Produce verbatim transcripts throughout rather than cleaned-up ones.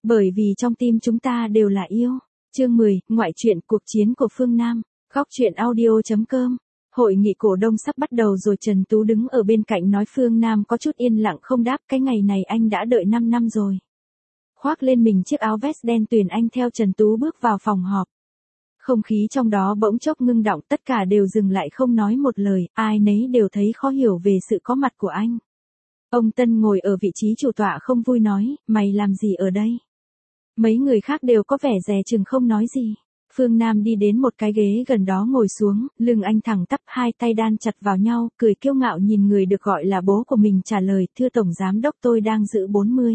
Bởi vì trong tim chúng ta đều là yêu. Chương mười, ngoại truyện cuộc chiến của Phương Nam. Góc truyện audio chấm com. Hội nghị cổ đông sắp bắt đầu rồi, Trần Tú đứng ở bên cạnh nói. Phương Nam có chút yên lặng không đáp, cái ngày này anh đã đợi năm năm rồi. Khoác lên mình chiếc áo vest đen tuyền, anh theo Trần Tú bước vào phòng họp. Không khí trong đó bỗng chốc ngưng động, tất cả đều dừng lại không nói một lời, ai nấy đều thấy khó hiểu về sự có mặt của anh. Ông Tân ngồi ở vị trí chủ tọa không vui nói, mày làm gì ở đây? Mấy người khác đều có vẻ dè chừng không nói gì. Phương Nam đi đến một cái ghế gần đó ngồi xuống, lưng anh thẳng tắp, hai tay đan chặt vào nhau, cười kiêu ngạo nhìn người được gọi là bố của mình trả lời, thưa Tổng Giám Đốc, tôi đang giữ bốn mươi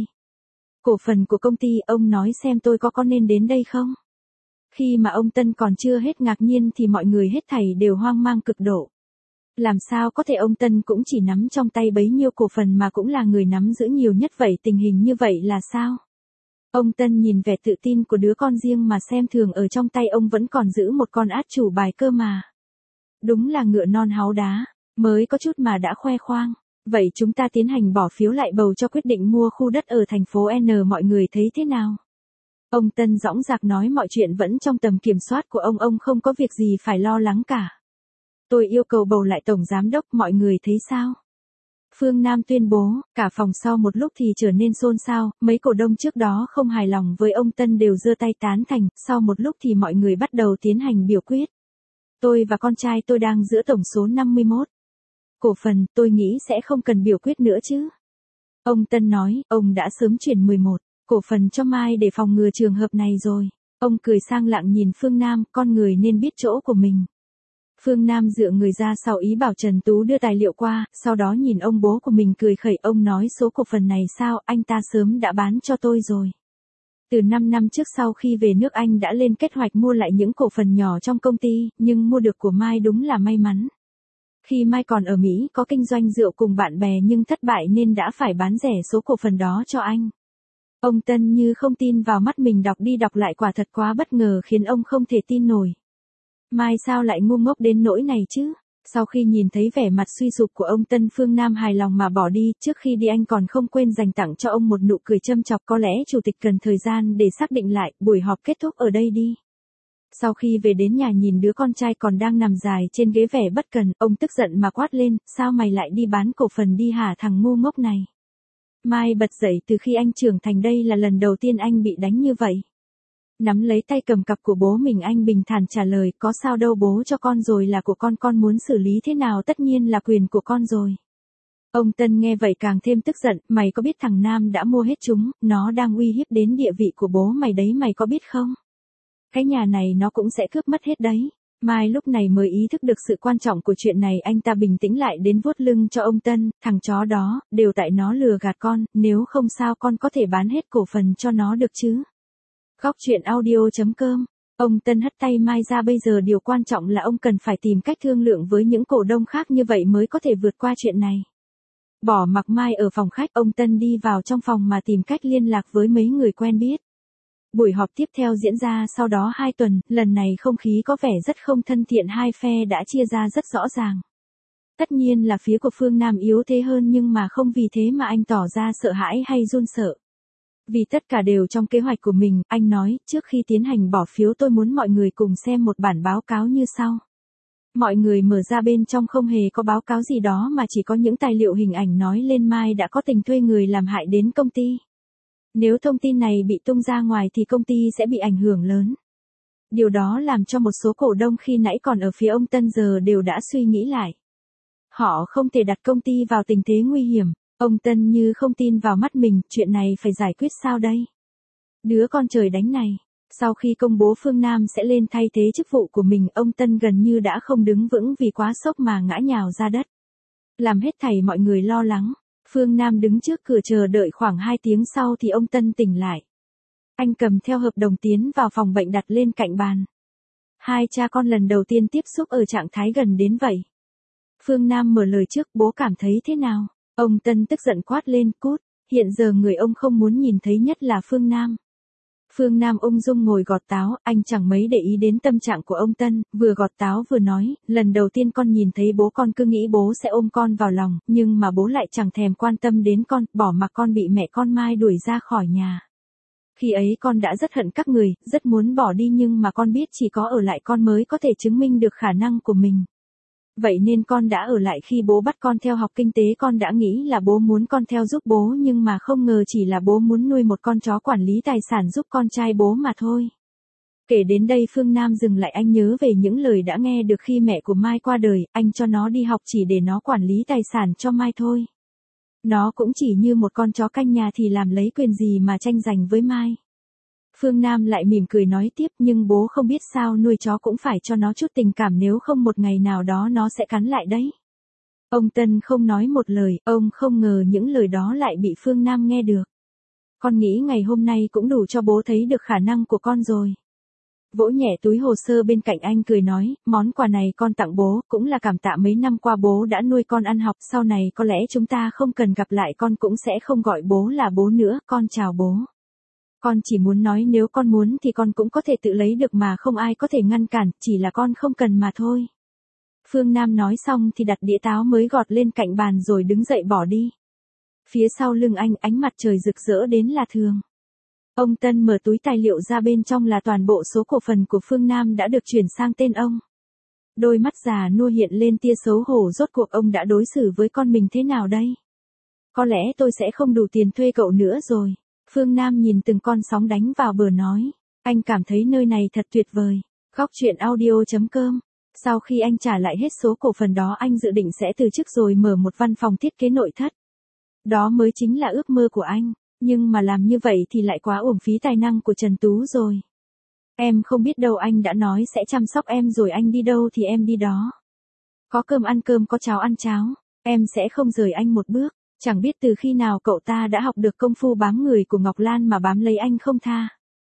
cổ phần của công ty, ông nói xem tôi có có nên đến đây không? Khi mà ông Tân còn chưa hết ngạc nhiên thì mọi người hết thảy đều hoang mang cực độ. Làm sao có thể ông Tân cũng chỉ nắm trong tay bấy nhiêu cổ phần mà cũng là người nắm giữ nhiều nhất vậy, tình hình như vậy là sao? Ông Tân nhìn vẻ tự tin của đứa con riêng mà xem thường, ở trong tay ông vẫn còn giữ một con át chủ bài cơ mà. Đúng là ngựa non háu đá, mới có chút mà đã khoe khoang. Vậy chúng ta tiến hành bỏ phiếu lại bầu cho quyết định mua khu đất ở thành phố N, mọi người thấy thế nào? Ông Tân dõng dạc nói, mọi chuyện vẫn trong tầm kiểm soát của ông, ông không có việc gì phải lo lắng cả. Tôi yêu cầu bầu lại Tổng Giám Đốc, mọi người thấy sao? Phương Nam tuyên bố, cả phòng sau một lúc thì trở nên xôn xao, mấy cổ đông trước đó không hài lòng với ông Tân đều giơ tay tán thành, sau một lúc thì mọi người bắt đầu tiến hành biểu quyết. Tôi và con trai tôi đang giữ tổng số năm mươi mốt cổ phần, tôi nghĩ sẽ không cần biểu quyết nữa chứ. Ông Tân nói, ông đã sớm chuyển mười một cổ phần cho Mai để phòng ngừa trường hợp này rồi. Ông cười sang lặng nhìn Phương Nam, con người nên biết chỗ của mình. Phương Nam dựa người ra sau ý bảo Trần Tú đưa tài liệu qua, sau đó nhìn ông bố của mình cười khẩy, ông nói số cổ phần này sao, anh ta sớm đã bán cho tôi rồi. Từ năm năm trước sau khi về nước anh đã lên kế hoạch mua lại những cổ phần nhỏ trong công ty, nhưng mua được của Mai đúng là may mắn. Khi Mai còn ở Mỹ có kinh doanh rượu cùng bạn bè nhưng thất bại nên đã phải bán rẻ số cổ phần đó cho anh. Ông Tân như không tin vào mắt mình, đọc đi đọc lại quả thật quá bất ngờ khiến ông không thể tin nổi. Mai sao lại ngu ngốc đến nỗi này chứ? Sau khi nhìn thấy vẻ mặt suy sụp của ông Tân, Phương Nam hài lòng mà bỏ đi, trước khi đi anh còn không quên dành tặng cho ông một nụ cười châm chọc, có lẽ chủ tịch cần thời gian để xác định lại, buổi họp kết thúc ở đây đi. Sau khi về đến nhà nhìn đứa con trai còn đang nằm dài trên ghế vẻ bất cần, ông tức giận mà quát lên, sao mày lại đi bán cổ phần đi hả thằng ngu ngốc này? Mai bật dậy, từ khi anh trưởng thành đây là lần đầu tiên anh bị đánh như vậy. Nắm lấy tay cầm cặp của bố mình, anh bình thản trả lời, có sao đâu, bố cho con rồi là của con, con muốn xử lý thế nào tất nhiên là quyền của con rồi. Ông Tân nghe vậy càng thêm tức giận, mày có biết thằng Nam đã mua hết chúng, nó đang uy hiếp đến địa vị của bố mày đấy, mày có biết không? Cái nhà này nó cũng sẽ cướp mất hết đấy. Mai lúc này mới ý thức được sự quan trọng của chuyện này, anh ta bình tĩnh lại đến vuốt lưng cho ông Tân, thằng chó đó, đều tại nó lừa gạt con, nếu không sao con có thể bán hết cổ phần cho nó được chứ. Góc truyện audio chấm com. Ông Tân hất tay Mai ra, bây giờ điều quan trọng là ông cần phải tìm cách thương lượng với những cổ đông khác, như vậy mới có thể vượt qua chuyện này. Bỏ mặc Mai ở phòng khách, ông Tân đi vào trong phòng mà tìm cách liên lạc với mấy người quen biết. Buổi họp tiếp theo diễn ra sau đó hai tuần, lần này không khí có vẻ rất không thân thiện, hai phe đã chia ra rất rõ ràng. Tất nhiên là phía của Phương Nam yếu thế hơn, nhưng mà không vì thế mà anh tỏ ra sợ hãi hay run sợ. Vì tất cả đều trong kế hoạch của mình, anh nói, trước khi tiến hành bỏ phiếu tôi muốn mọi người cùng xem một bản báo cáo như sau. Mọi người mở ra, bên trong không hề có báo cáo gì đó mà chỉ có những tài liệu hình ảnh nói lên Mai đã có tình thuê người làm hại đến công ty. Nếu thông tin này bị tung ra ngoài thì công ty sẽ bị ảnh hưởng lớn. Điều đó làm cho một số cổ đông khi nãy còn ở phía ông Tân giờ đều đã suy nghĩ lại. Họ không thể đặt công ty vào tình thế nguy hiểm. Ông Tân như không tin vào mắt mình, chuyện này phải giải quyết sao đây? Đứa con trời đánh này. Sau khi công bố Phương Nam sẽ lên thay thế chức vụ của mình, ông Tân gần như đã không đứng vững vì quá sốc mà ngã nhào ra đất. Làm hết thảy mọi người lo lắng. Phương Nam đứng trước cửa chờ đợi khoảng hai tiếng sau thì ông Tân tỉnh lại. Anh cầm theo hợp đồng tiến vào phòng bệnh đặt lên cạnh bàn. Hai cha con lần đầu tiên tiếp xúc ở trạng thái gần đến vậy. Phương Nam mở lời trước, bố cảm thấy thế nào? Ông Tân tức giận quát lên, cút, hiện giờ người ông không muốn nhìn thấy nhất là Phương Nam. Phương Nam ung dung ngồi gọt táo, anh chẳng mấy để ý đến tâm trạng của ông Tân, vừa gọt táo vừa nói, lần đầu tiên con nhìn thấy bố con cứ nghĩ bố sẽ ôm con vào lòng, nhưng mà bố lại chẳng thèm quan tâm đến con, bỏ mặc con bị mẹ con Mai đuổi ra khỏi nhà. Khi ấy con đã rất hận các người, rất muốn bỏ đi nhưng mà con biết chỉ có ở lại con mới có thể chứng minh được khả năng của mình. Vậy nên con đã ở lại khi bố bắt con theo học kinh tế con đã nghĩ là bố muốn con theo giúp bố nhưng mà không ngờ chỉ là bố muốn nuôi một con chó quản lý tài sản giúp con trai bố mà thôi. Kể đến đây Phương Nam dừng lại, anh nhớ về những lời đã nghe được khi mẹ của Mai qua đời, anh cho nó đi học chỉ để nó quản lý tài sản cho Mai thôi. Nó cũng chỉ như một con chó canh nhà thì làm lấy quyền gì mà tranh giành với Mai. Phương Nam lại mỉm cười nói tiếp, nhưng bố không biết sao nuôi chó cũng phải cho nó chút tình cảm, nếu không một ngày nào đó nó sẽ cắn lại đấy. Ông Tân không nói một lời, ông không ngờ những lời đó lại bị Phương Nam nghe được. Con nghĩ ngày hôm nay cũng đủ cho bố thấy được khả năng của con rồi. Vỗ nhẹ túi hồ sơ bên cạnh anh cười nói, món quà này con tặng bố, cũng là cảm tạ mấy năm qua bố đã nuôi con ăn học, sau này có lẽ chúng ta không cần gặp lại, con cũng sẽ không gọi bố là bố nữa, con chào bố. Con chỉ muốn nói nếu con muốn thì con cũng có thể tự lấy được mà không ai có thể ngăn cản, chỉ là con không cần mà thôi. Phương Nam nói xong thì đặt đĩa táo mới gọt lên cạnh bàn rồi đứng dậy bỏ đi. Phía sau lưng anh ánh mặt trời rực rỡ đến lạ thường. Ông Tân mở túi tài liệu ra, bên trong là toàn bộ số cổ phần của Phương Nam đã được chuyển sang tên ông. Đôi mắt già nua hiện lên tia xấu hổ, rốt cuộc ông đã đối xử với con mình thế nào đây? Có lẽ tôi sẽ không đủ tiền thuê cậu nữa rồi. Phương Nam nhìn từng con sóng đánh vào bờ nói. Anh cảm thấy nơi này thật tuyệt vời. Góc truyện audio chấm com. Sau khi anh trả lại hết số cổ phần đó, anh dự định sẽ từ chức rồi mở một văn phòng thiết kế nội thất. Đó mới chính là ước mơ của anh. Nhưng mà làm như vậy thì lại quá uổng phí tài năng của Trần Tú rồi. Em không biết đâu, anh đã nói sẽ chăm sóc em rồi, anh đi đâu thì em đi đó. Có cơm ăn cơm, có cháo ăn cháo. Em sẽ không rời anh một bước. Chẳng biết từ khi nào cậu ta đã học được công phu bám người của Ngọc Lan mà bám lấy anh không tha.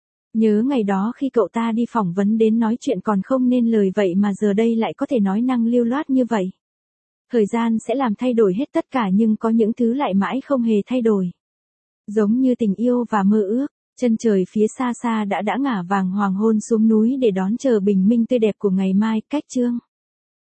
Nhớ ngày đó khi cậu ta đi phỏng vấn đến nói chuyện còn không nên lời vậy mà giờ đây lại có thể nói năng lưu loát như vậy. Thời gian sẽ làm thay đổi hết tất cả, nhưng có những thứ lại mãi không hề thay đổi. Giống như tình yêu và mơ ước, chân trời phía xa xa đã đã ngả vàng hoàng hôn xuống núi để đón chờ bình minh tươi đẹp của ngày mai. Cách chương